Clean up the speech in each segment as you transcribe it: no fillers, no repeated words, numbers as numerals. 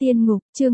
Tiên ngục, chương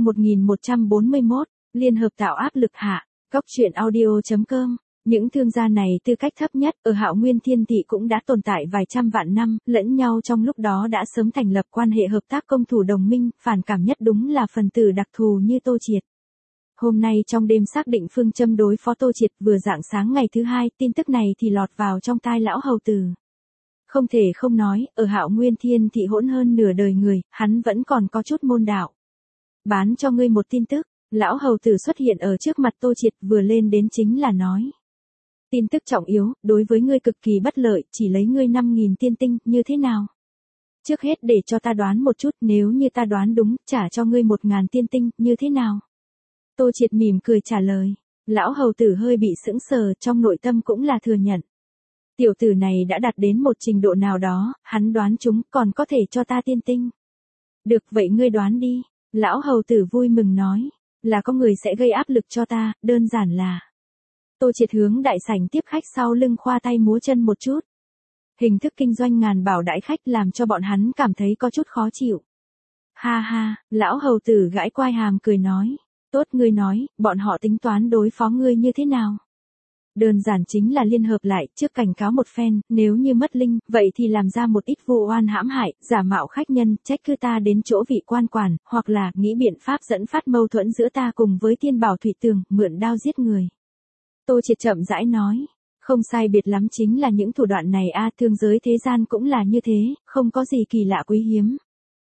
1141, liên hợp tạo áp lực hạ, Cóc truyện audio.com. Những thương gia này tư cách thấp nhất ở Hạo Nguyên Thiên Thị cũng đã tồn tại vài trăm vạn năm, lẫn nhau trong lúc đó đã sớm thành lập quan hệ hợp tác công thủ đồng minh, phản cảm nhất đúng là phần tử đặc thù như Tô Triệt. Hôm nay trong đêm xác định phương châm đối phó Tô Triệt vừa rạng sáng ngày thứ hai, tin tức này thì lọt vào trong tai lão hầu tử. Không thể không nói, ở Hạo Nguyên Thiên Thị hỗn hơn nửa đời người, hắn vẫn còn có chút môn đạo. Bán cho ngươi một tin tức, lão hầu tử xuất hiện ở trước mặt Tô Triệt vừa lên đến chính là nói. Tin tức trọng yếu, đối với ngươi cực kỳ bất lợi, chỉ lấy ngươi 5.000 tiên tinh, như thế nào? Trước hết để cho ta đoán một chút, nếu như ta đoán đúng, trả cho ngươi 1.000 tiên tinh, như thế nào? Tô Triệt mỉm cười trả lời. Lão hầu tử hơi bị sững sờ, trong nội tâm cũng là thừa nhận. Tiểu tử này đã đạt đến một trình độ nào đó, hắn đoán chúng còn có thể cho ta tiên tinh. Được vậy ngươi đoán đi. Lão hầu tử vui mừng nói. Là có người sẽ gây áp lực cho ta, đơn giản là. Tô Triệt hướng đại sảnh tiếp khách sau lưng khoa tay múa chân một chút. Hình thức kinh doanh ngàn bảo đãi khách làm cho bọn hắn cảm thấy có chút khó chịu. Ha ha, lão hầu tử gãi quai hàm cười nói. Tốt ngươi nói, bọn họ tính toán đối phó ngươi như thế nào? Đơn giản chính là liên hợp lại, trước cảnh cáo một phen, nếu như mất linh, vậy thì làm ra một ít vu oan hãm hại, giả mạo khách nhân, trách cứ ta đến chỗ vị quan quản, hoặc là nghĩ biện pháp dẫn phát mâu thuẫn giữa ta cùng với Tiên Bảo Thủy Tường, mượn đao giết người. Tô Triệt chậm rãi nói, không sai biệt lắm chính là những thủ đoạn này thương giới thế gian cũng là như thế, không có gì kỳ lạ quý hiếm.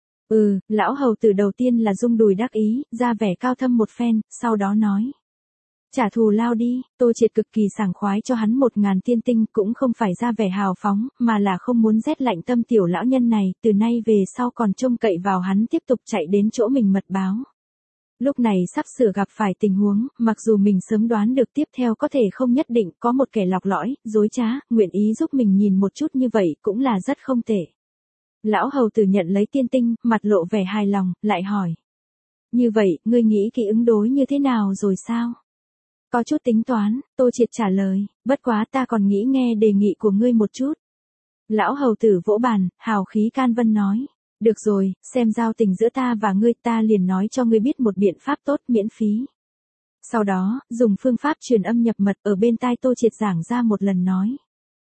Lão hầu tử đầu tiên là rung đùi đắc ý, ra vẻ cao thâm một phen, sau đó nói. Trả thù lao đi, Tô Triệt cực kỳ sảng khoái cho hắn 1.000 tiên tinh, cũng không phải ra vẻ hào phóng, mà là không muốn rét lạnh tâm tiểu lão nhân này, từ nay về sau còn trông cậy vào hắn tiếp tục chạy đến chỗ mình mật báo. Lúc này sắp sửa gặp phải tình huống, mặc dù mình sớm đoán được tiếp theo có thể không nhất định, có một kẻ lọc lõi, dối trá, nguyện ý giúp mình nhìn một chút như vậy cũng là rất không tệ. Lão hầu tử nhận lấy tiên tinh, mặt lộ vẻ hài lòng, lại hỏi. Như vậy, ngươi nghĩ kỹ ứng đối như thế nào rồi sao? Có chút tính toán, Tô Triệt trả lời, bất quá ta còn nghĩ nghe đề nghị của ngươi một chút. Lão hầu tử vỗ bàn, hào khí can vân nói. Được rồi, xem giao tình giữa ta và ngươi ta liền nói cho ngươi biết một biện pháp tốt miễn phí. Sau đó, dùng phương pháp truyền âm nhập mật ở bên tai Tô Triệt giảng ra một lần nói.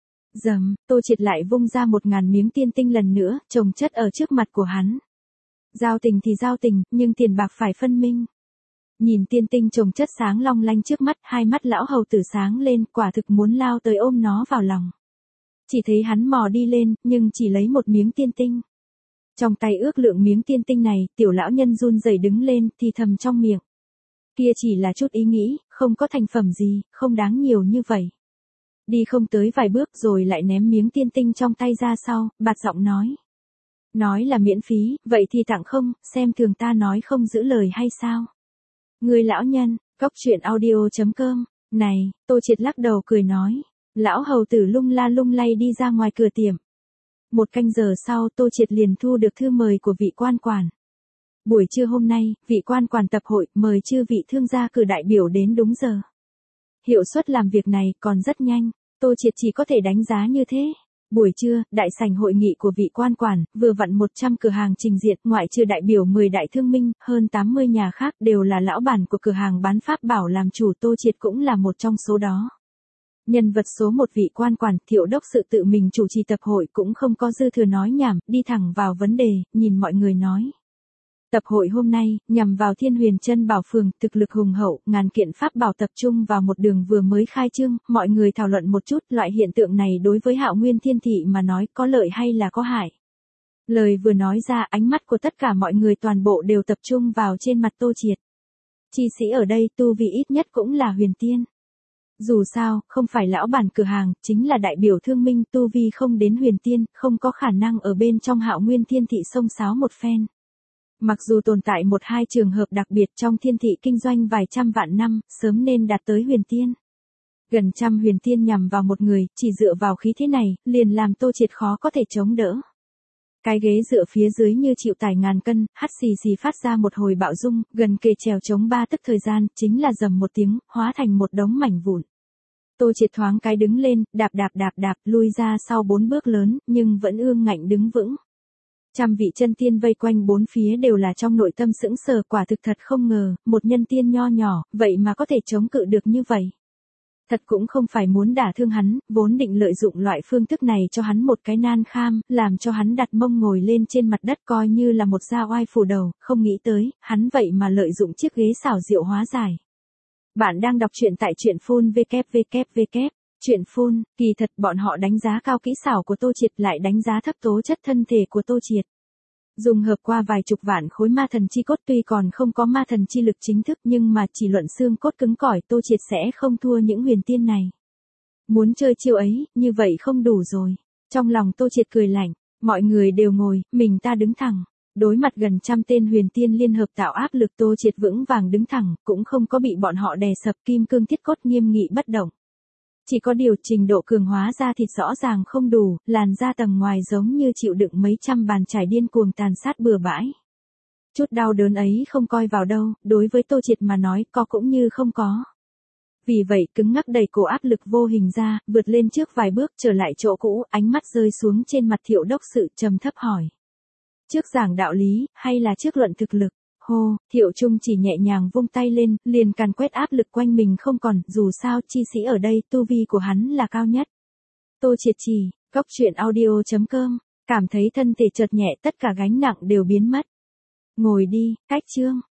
Tô Triệt lại vung ra 1.000 miếng tiên tinh lần nữa, chồng chất ở trước mặt của hắn. Giao tình thì giao tình, nhưng tiền bạc phải phân minh. Nhìn tiên tinh chồng chất sáng long lanh trước mắt, hai mắt lão hầu tử sáng lên, quả thực muốn lao tới ôm nó vào lòng. Chỉ thấy hắn mò đi lên, nhưng chỉ lấy một miếng tiên tinh. Trong tay ước lượng miếng tiên tinh này, tiểu lão nhân run rẩy đứng lên, thì thầm trong miệng. Kia chỉ là chút ý nghĩ, không có thành phẩm gì, không đáng nhiều như vậy. Đi không tới vài bước rồi lại ném miếng tiên tinh trong tay ra sau, bạt giọng nói. Nói là miễn phí, vậy thì tặng không, xem thường ta nói không giữ lời hay sao? Người lão nhân, Cóc truyện audio.com, này, Tô Triệt lắc đầu cười nói. Lão hầu tử lung la lung lay đi ra ngoài cửa tiệm. Một canh giờ sau Tô Triệt liền thu được thư mời của vị quan quản. Buổi trưa hôm nay, vị quan quản tập hội mời chư vị thương gia cử đại biểu đến đúng giờ. Hiệu suất làm việc này còn rất nhanh, Tô Triệt chỉ có thể đánh giá như thế. Buổi trưa, đại sảnh hội nghị của vị quan quản, vừa vặn 100 cửa hàng trình diện, ngoại trừ đại biểu 10 đại thương minh, hơn 80 nhà khác đều là lão bản của cửa hàng bán pháp bảo làm chủ, Tô Triệt cũng là một trong số đó. Nhân vật số một vị quan quản, Thiệu đốc sự tự mình chủ trì tập hội cũng không có dư thừa nói nhảm, đi thẳng vào vấn đề, nhìn mọi người nói. Tập hội hôm nay, nhằm vào Thiên Huyền Chân Bảo Phường, thực lực hùng hậu, ngàn kiện pháp bảo tập trung vào một đường vừa mới khai trương, mọi người thảo luận một chút, loại hiện tượng này đối với Hạo Nguyên Thiên Thị mà nói có lợi hay là có hại. Lời vừa nói ra, ánh mắt của tất cả mọi người toàn bộ đều tập trung vào trên mặt Tô Triệt. Chi sĩ ở đây tu vi ít nhất cũng là huyền tiên. Dù sao, không phải lão bản cửa hàng, chính là đại biểu thương minh, tu vi không đến huyền tiên, không có khả năng ở bên trong Hạo Nguyên Thiên Thị xông xáo một phen. Mặc dù tồn tại một hai trường hợp đặc biệt trong thiên thị kinh doanh vài trăm vạn năm, sớm nên đạt tới huyền tiên. Gần trăm huyền tiên nhằm vào một người, chỉ dựa vào khí thế này, liền làm Tô Triệt khó có thể chống đỡ. Cái ghế dựa phía dưới như chịu tải ngàn cân, hắt xì xì phát ra một hồi bạo rung, gần kề trèo chống 3 tức thời gian, chính là rầm một tiếng, hóa thành một đống mảnh vụn. Tô Triệt thoáng cái đứng lên, đạp, lui ra sau 4 bước lớn, nhưng vẫn ương ngạnh đứng vững. Trăm vị chân tiên vây quanh bốn phía đều là trong nội tâm sững sờ, quả thực thật không ngờ, một nhân tiên nho nhỏ, vậy mà có thể chống cự được như vậy. Thật cũng không phải muốn đả thương hắn, vốn định lợi dụng loại phương thức này cho hắn một cái nan kham, làm cho hắn đặt mông ngồi lên trên mặt đất coi như là một gia oai phủ đầu, không nghĩ tới, hắn vậy mà lợi dụng chiếc ghế xảo diệu hóa giải. Bạn đang đọc truyện tại truyện phun www. Truyện phun, kỳ thật bọn họ đánh giá cao kỹ xảo của Tô Triệt lại đánh giá thấp tố chất thân thể của Tô Triệt. Dùng hợp qua vài chục vạn khối ma thần chi cốt tuy còn không có ma thần chi lực chính thức nhưng mà chỉ luận xương cốt cứng cỏi Tô Triệt sẽ không thua những huyền tiên này. Muốn chơi chiêu ấy, như vậy không đủ rồi. Trong lòng Tô Triệt cười lạnh, mọi người đều ngồi, mình ta đứng thẳng. Đối mặt gần trăm tên huyền tiên liên hợp tạo áp lực Tô Triệt vững vàng đứng thẳng, cũng không có bị bọn họ đè sập, kim cương thiết cốt nghiêm nghị bất động. Chỉ có điều trình độ cường hóa da thịt rõ ràng không đủ, làn da tầng ngoài giống như chịu đựng mấy trăm bàn chải điên cuồng tàn sát bừa bãi. Chút đau đớn ấy không coi vào đâu, đối với Tô Triệt mà nói có cũng như không có. Vì vậy cứng ngắc đẩy cổ áp lực vô hình ra, vượt lên trước vài bước trở lại chỗ cũ, ánh mắt rơi xuống trên mặt Thiệu đốc sự trầm thấp hỏi. Trước giảng đạo lý, hay là trước luận thực lực? Hô, Thiệu Trung chỉ nhẹ nhàng vung tay lên, liền càn quét áp lực quanh mình không còn, dù sao chi sĩ ở đây, tu vi của hắn là cao nhất. Tô Triệt chỉ, góc truyện audio.com, cảm thấy thân thể chợt nhẹ tất cả gánh nặng đều biến mất. Ngồi đi, cách chương.